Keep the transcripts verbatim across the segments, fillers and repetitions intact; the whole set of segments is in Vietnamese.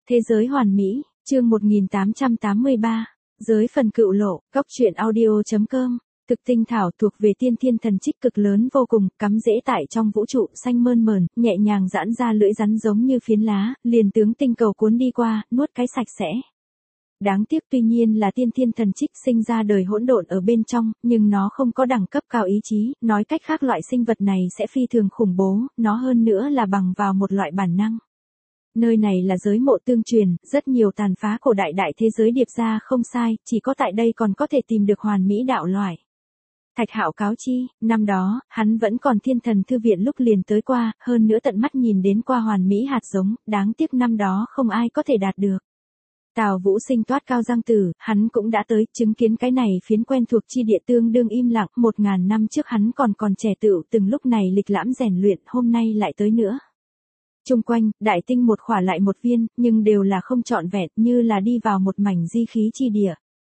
Thế giới hoàn mỹ, chương một nghìn tám trăm tám mươi ba, giới phần cựu lộ, góc truyện audio.com. Thực tinh thảo thuộc về tiên thiên thần trích cực lớn vô cùng, cắm rễ tại trong vũ trụ xanh mơn mởn, nhẹ nhàng giãn ra lưỡi rắn giống như phiến lá, liền tướng tinh cầu cuốn đi qua, nuốt cái sạch sẽ. Đáng tiếc tuy nhiên là tiên thiên thần trích sinh ra đời hỗn độn ở bên trong, nhưng nó không có đẳng cấp cao ý chí, nói cách khác loại sinh vật này sẽ phi thường khủng bố, nó hơn nữa là bằng vào một loại bản năng. Nơi này là giới mộ tương truyền, rất nhiều tàn phá cổ đại đại thế giới điệp ra không sai, chỉ có tại đây còn có thể tìm được hoàn mỹ đạo loại. Thạch Hạo cáo chi, năm đó, hắn vẫn còn thiên thần thư viện lúc liền tới qua, hơn nữa tận mắt nhìn đến qua hoàn mỹ hạt giống, đáng tiếc năm đó không ai có thể đạt được. Tào Vũ Sinh toát cao giang tử, hắn cũng đã tới, chứng kiến cái này phiến quen thuộc chi địa tương đương im lặng, một ngàn năm trước hắn còn còn trẻ tựu, từng lúc này lịch lãm rèn luyện, hôm nay lại tới nữa. Trung quanh, đại tinh một khỏa lại một viên, nhưng đều là không trọn vẹn, như là đi vào một mảnh di khí chi địa.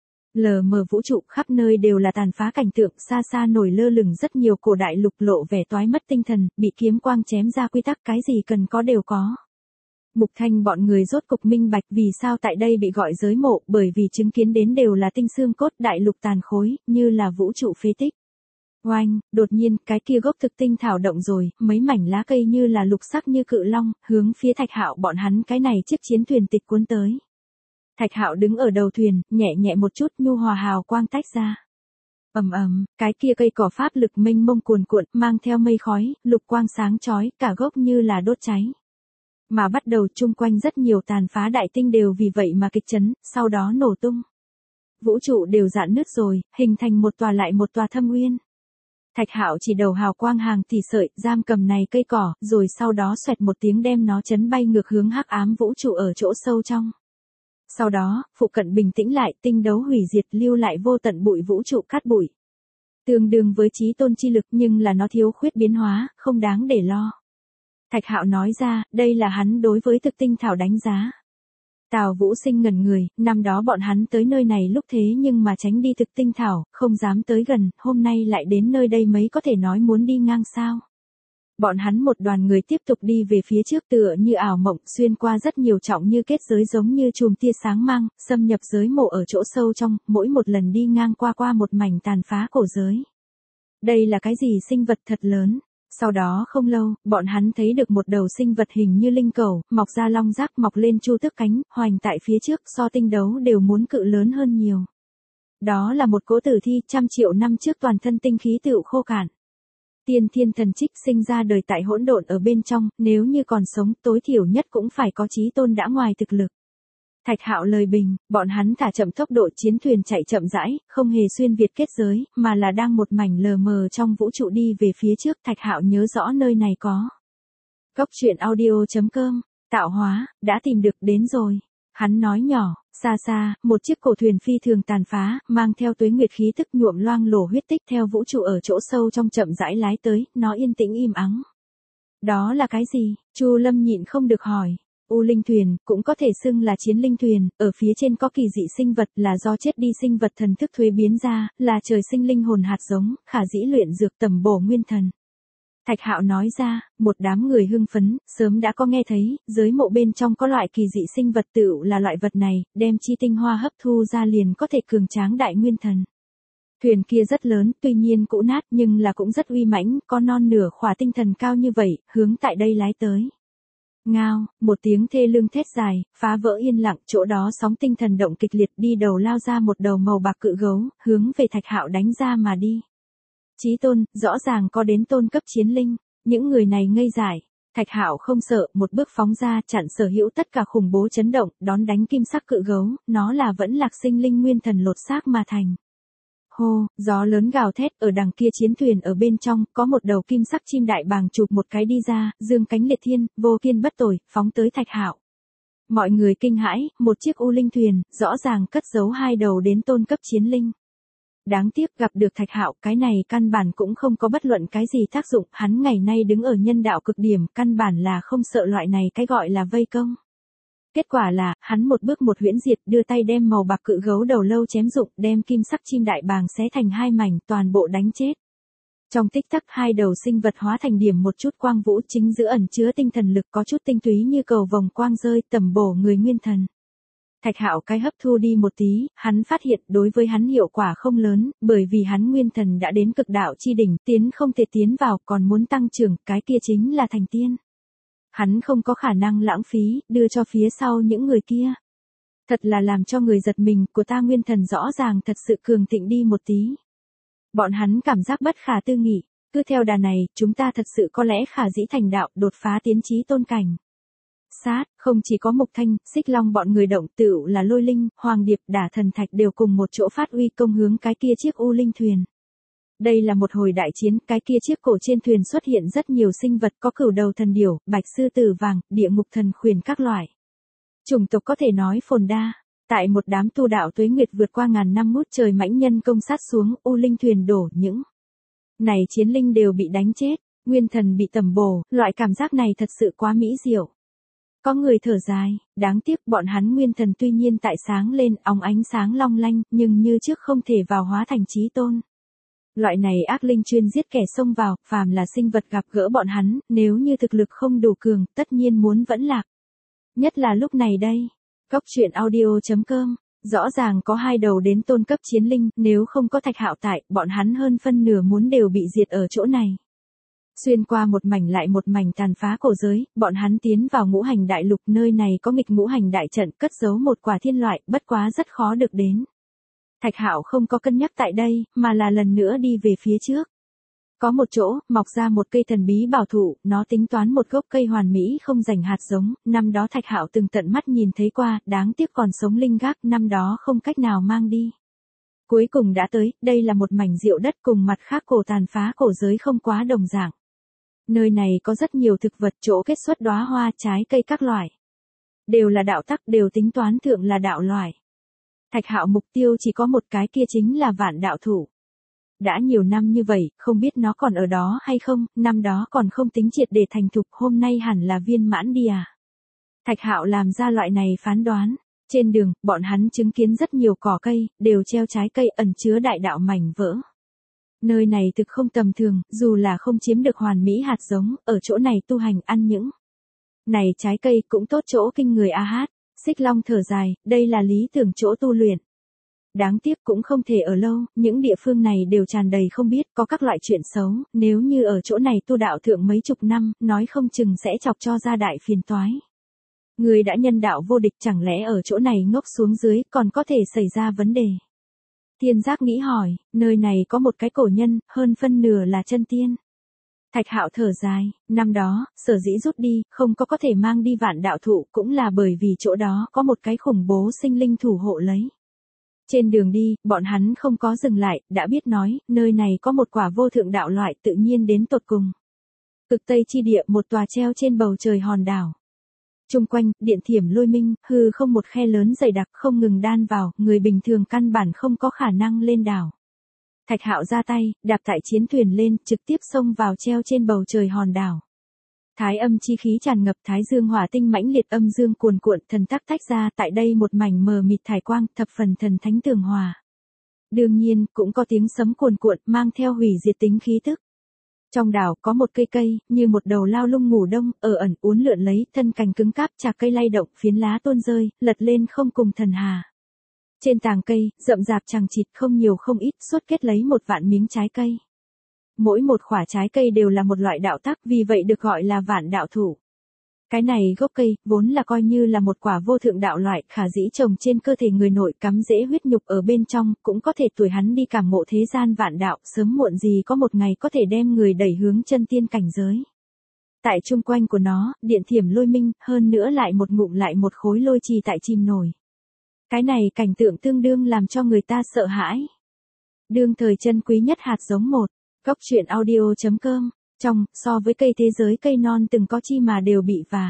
Lờ mờ vũ trụ khắp nơi đều là tàn phá cảnh tượng, xa xa nổi lơ lửng rất nhiều cổ đại lục lộ vẻ toái mất tinh thần, bị kiếm quang chém ra quy tắc, cái gì cần có đều có. Mục Thanh bọn người rốt cục minh bạch vì sao tại đây bị gọi giới mộ, bởi vì chứng kiến đến đều là tinh xương cốt đại lục tàn khối, như là vũ trụ phế tích. Oanh, đột nhiên, cái kia gốc thực tinh thảo động rồi, mấy mảnh lá cây như là lục sắc như cự long, hướng phía Thạch Hạo bọn hắn cái này chiếc chiến thuyền tịch cuốn tới. Thạch Hạo đứng ở đầu thuyền, nhẹ nhẹ một chút nhu hòa hào quang tách ra. Ầm ầm, cái kia cây cỏ pháp lực mênh mông cuồn cuộn, mang theo mây khói, lục quang sáng chói, cả gốc như là đốt cháy. Mà bắt đầu chung quanh rất nhiều tàn phá đại tinh đều vì vậy mà kịch chấn, sau đó nổ tung. Vũ trụ đều rạn nứt rồi, hình thành một tòa lại một tòa thâm uyên. Thạch Hạo chỉ đầu hào quang hàng tỷ sợi, giam cầm này cây cỏ, rồi sau đó xoẹt một tiếng đem nó chấn bay ngược hướng hắc ám vũ trụ ở chỗ sâu trong. Sau đó, phụ cận bình tĩnh lại, tinh đấu hủy diệt lưu lại vô tận bụi vũ trụ cát bụi. Tương đương với chí tôn chi lực nhưng là nó thiếu khuyết biến hóa, không đáng để lo. Thạch Hạo nói ra, đây là hắn đối với thực tinh thảo đánh giá. Tào Vũ Sinh ngẩn người, năm đó bọn hắn tới nơi này lúc thế nhưng mà tránh đi thực tinh thảo, không dám tới gần, hôm nay lại đến nơi đây mấy có thể nói muốn đi ngang sao. Bọn hắn một đoàn người tiếp tục đi về phía trước tựa như ảo mộng, xuyên qua rất nhiều trọng như kết giới giống như chùm tia sáng mang, xâm nhập giới mộ ở chỗ sâu trong, mỗi một lần đi ngang qua qua một mảnh tàn phá cổ giới. Đây là cái gì sinh vật thật lớn. Sau đó không lâu, bọn hắn thấy được một đầu sinh vật hình như linh cẩu, mọc ra long giác, mọc lên chu tước cánh, hoành tại phía trước, so tinh đấu đều muốn cự lớn hơn nhiều. Đó là một cỗ tử thi, trăm triệu năm trước toàn thân tinh khí tựu khô cạn. Tiên thiên thần trích sinh ra đời tại hỗn độn ở bên trong, nếu như còn sống, tối thiểu nhất cũng phải có chí tôn đã ngoài thực lực. Thạch Hạo lời bình, bọn hắn thả chậm tốc độ chiến thuyền chạy chậm rãi, không hề xuyên việt kết giới, mà là đang một mảnh lờ mờ trong vũ trụ đi về phía trước. Thạch Hạo nhớ rõ nơi này có. Góc truyện audio.com, tạo hóa, đã tìm được đến rồi. Hắn nói nhỏ, xa xa, một chiếc cổ thuyền phi thường tàn phá, mang theo tuế nguyệt khí tức nhuộm loang lổ huyết tích theo vũ trụ ở chỗ sâu trong chậm rãi lái tới, nó yên tĩnh im ắng. Đó là cái gì? Chu Lâm nhịn không được hỏi. U linh thuyền, cũng có thể xưng là chiến linh thuyền, ở phía trên có kỳ dị sinh vật là do chết đi sinh vật thần thức thuế biến ra, là trời sinh linh hồn hạt giống, khả dĩ luyện dược tầm bổ nguyên thần. Thạch Hạo nói ra, một đám người hưng phấn, sớm đã có nghe thấy, giới mộ bên trong có loại kỳ dị sinh vật tựu là loại vật này, đem chi tinh hoa hấp thu ra liền có thể cường tráng đại nguyên thần. Thuyền kia rất lớn, tuy nhiên cũ nát nhưng là cũng rất uy mãnh, có non nửa khỏa tinh thần cao như vậy, hướng tại đây lái tới. Ngao, một tiếng thê lương thét dài, phá vỡ yên lặng, chỗ đó sóng tinh thần động kịch liệt đi đầu lao ra một đầu màu bạc cự gấu, hướng về Thạch Hạo đánh ra mà đi. Chí tôn, rõ ràng có đến tôn cấp chiến linh, những người này ngây dại. Thạch Hạo không sợ, một bước phóng ra chặn sở hữu tất cả khủng bố chấn động, đón đánh kim sắc cự gấu, nó là vẫn lạc sinh linh nguyên thần lột xác mà thành. Hô, gió lớn gào thét, ở đằng kia chiến thuyền ở bên trong, có một đầu kim sắc chim đại bàng chụp một cái đi ra, dương cánh liệt thiên, vô kiên bất tồi, phóng tới Thạch Hạo. Mọi người kinh hãi, một chiếc u linh thuyền, rõ ràng cất giấu hai đầu đến tôn cấp chiến linh. Đáng tiếc gặp được Thạch Hạo, cái này căn bản cũng không có bất luận cái gì tác dụng, hắn ngày nay đứng ở nhân đạo cực điểm, căn bản là không sợ loại này cái gọi là vây công. Kết quả là, hắn một bước một huyễn diệt, đưa tay đem màu bạc cự gấu đầu lâu chém rụng, đem kim sắc chim đại bàng xé thành hai mảnh, toàn bộ đánh chết. Trong tích tắc hai đầu sinh vật hóa thành điểm một chút quang vũ, chính giữa ẩn chứa tinh thần lực có chút tinh túy như cầu vồng quang rơi tầm bổ người nguyên thần. Thạch Hạo cái hấp thu đi một tí, hắn phát hiện đối với hắn hiệu quả không lớn, bởi vì hắn nguyên thần đã đến cực đạo chi đỉnh, tiến không thể tiến vào, còn muốn tăng trưởng, cái kia chính là thành tiên. Hắn không có khả năng lãng phí, đưa cho phía sau những người kia. Thật là làm cho người giật mình, của ta nguyên thần rõ ràng thật sự cường thịnh đi một tí. Bọn hắn cảm giác bất khả tư nghị, cứ theo đà này, chúng ta thật sự có lẽ khả dĩ thành đạo, đột phá tiến chí tôn cảnh. Sát, không chỉ có Mục Thanh, Xích Long bọn người động, tựu là Lôi Linh, Hoàng Điệp, Đả Thần Thạch đều cùng một chỗ phát uy công hướng cái kia chiếc U Linh thuyền. Đây là một hồi đại chiến, cái kia chiếc cổ trên thuyền xuất hiện rất nhiều sinh vật, có cửu đầu thần điểu, bạch sư tử vàng, địa ngục thần khuyển các loại. Chủng tộc có thể nói phồn đa. Tại một đám tu đạo tuế nguyệt vượt qua ngàn năm ngút trời mãnh nhân công sát xuống, U Linh thuyền đổ, những này chiến linh đều bị đánh chết, nguyên thần bị tầm bổ, loại cảm giác này thật sự quá mỹ diệu. Có người thở dài, đáng tiếc bọn hắn nguyên thần tuy nhiên tại sáng lên, óng ánh sáng long lanh, nhưng như trước không thể vào hóa thành chí tôn. Loại này ác linh chuyên giết kẻ xông vào, phàm là sinh vật gặp gỡ bọn hắn, nếu như thực lực không đủ cường, tất nhiên muốn vẫn lạc. Nhất là lúc này đây. Góc truyện audio chấm com, rõ ràng có hai đầu đến tôn cấp chiến linh, nếu không có Thạch Hạo tại, bọn hắn hơn phân nửa muốn đều bị diệt ở chỗ này. Xuyên qua một mảnh lại một mảnh tàn phá cổ giới, bọn hắn tiến vào ngũ hành đại lục, nơi này có nghịch ngũ hành đại trận, cất giấu một quả thiên loại, bất quá rất khó được đến. Thạch Hạo không có cân nhắc tại đây, mà là lần nữa đi về phía trước. Có một chỗ, mọc ra một cây thần bí bảo thụ, nó tính toán một gốc cây hoàn mỹ không rảnh hạt giống, năm đó Thạch Hạo từng tận mắt nhìn thấy qua, đáng tiếc còn sống linh gác, năm đó không cách nào mang đi. Cuối cùng đã tới, đây là một mảnh diệu đất cùng mặt khác cổ tàn phá cổ giới không quá đồng dạng. Nơi này có rất nhiều thực vật, chỗ kết xuất đóa hoa, trái cây các loại. Đều là đạo tắc, đều tính toán thượng là đạo loại. Thạch Hạo mục tiêu chỉ có một cái, kia chính là vạn đạo thủ. Đã nhiều năm như vậy, không biết nó còn ở đó hay không, năm đó còn không tính triệt để thành thục, hôm nay hẳn là viên mãn đi à. Thạch Hạo làm ra loại này phán đoán. Trên đường, bọn hắn chứng kiến rất nhiều cỏ cây, đều treo trái cây ẩn chứa đại đạo mảnh vỡ. Nơi này thực không tầm thường, dù là không chiếm được hoàn mỹ hạt giống, ở chỗ này tu hành ăn những này trái cây cũng tốt chỗ kinh người a hát. Xích Long thở dài, đây là lý tưởng chỗ tu luyện. Đáng tiếc cũng không thể ở lâu, những địa phương này đều tràn đầy không biết, có các loại chuyện xấu, nếu như ở chỗ này tu đạo thượng mấy chục năm, nói không chừng sẽ chọc cho ra đại phiền toái. Người đã nhân đạo vô địch, chẳng lẽ ở chỗ này ngốc xuống dưới, còn có thể xảy ra vấn đề. Thiên Giác nghĩ hỏi, nơi này có một cái cổ nhân, hơn phân nửa là chân tiên. Thạch Hạo thở dài, năm đó, sở dĩ rút đi, không có có thể mang đi vạn đạo thụ, cũng là bởi vì chỗ đó có một cái khủng bố sinh linh thủ hộ lấy. Trên đường đi, bọn hắn không có dừng lại, đã biết nói, nơi này có một quả vô thượng đạo loại tự nhiên đến tột cùng. Cực Tây chi địa, một tòa treo trên bầu trời hòn đảo. Trung quanh, điện thiểm lôi minh, hư không một khe lớn dày đặc không ngừng đan vào, người bình thường căn bản không có khả năng lên đảo. Thạch Hạo ra tay, đạp tại chiến thuyền lên, trực tiếp xông vào treo trên bầu trời hòn đảo. Thái âm chi khí tràn ngập, thái dương hỏa tinh mãnh liệt, âm dương cuồn cuộn, thần tắc tách ra, tại đây một mảnh mờ mịt thải quang, thập phần thần thánh tường hòa. Đương nhiên, cũng có tiếng sấm cuồn cuộn, mang theo hủy diệt tính khí tức. Trong đảo có một cây cây, như một đầu lao lung ngủ đông, ở ẩn uốn lượn lấy, thân cành cứng cáp, chạc cây lay động, phiến lá tuôn rơi, lật lên không cùng thần hà. Trên tàng cây, rậm rạp chằng chịt, không nhiều không ít, suốt kết lấy một vạn miếng trái cây. Mỗi một quả trái cây đều là một loại đạo tắc, vì vậy được gọi là vạn đạo thủ. Cái này gốc cây, vốn là coi như là một quả vô thượng đạo loại, khả dĩ trồng trên cơ thể người nội, cắm rễ huyết nhục ở bên trong, cũng có thể tuổi hắn đi cảm ngộ thế gian vạn đạo, sớm muộn gì có một ngày có thể đem người đẩy hướng chân tiên cảnh giới. Tại chung quanh của nó, điện thiểm lôi minh, hơn nữa lại một ngụm lại một khối lôi trì tại chim nổi. Cái này cảnh tượng tương đương làm cho người ta sợ hãi. Đương thời chân quý nhất hạt giống một. Góc truyện audio chấm com, trong, so với cây thế giới cây non từng có chi mà đều bị vả.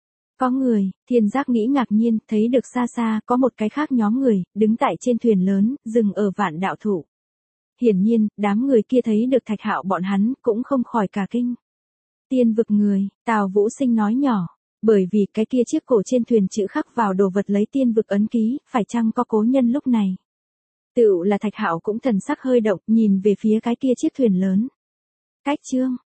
Có người, Thiên Giác nghĩ ngạc nhiên, thấy được xa xa, có một cái khác nhóm người, đứng tại trên thuyền lớn, dừng ở vạn đạo thủ. Hiển nhiên, đám người kia thấy được Thạch Hạo bọn hắn, cũng không khỏi cả kinh. Tiên vực người, Tào Vũ Sinh nói nhỏ, bởi vì cái kia chiếc cổ trên thuyền chữ khắc vào đồ vật lấy tiên vực ấn ký, phải chăng có cố nhân lúc này. Tựu là Thạch Hạo cũng thần sắc hơi động, nhìn về phía cái kia chiếc thuyền lớn. Cách chương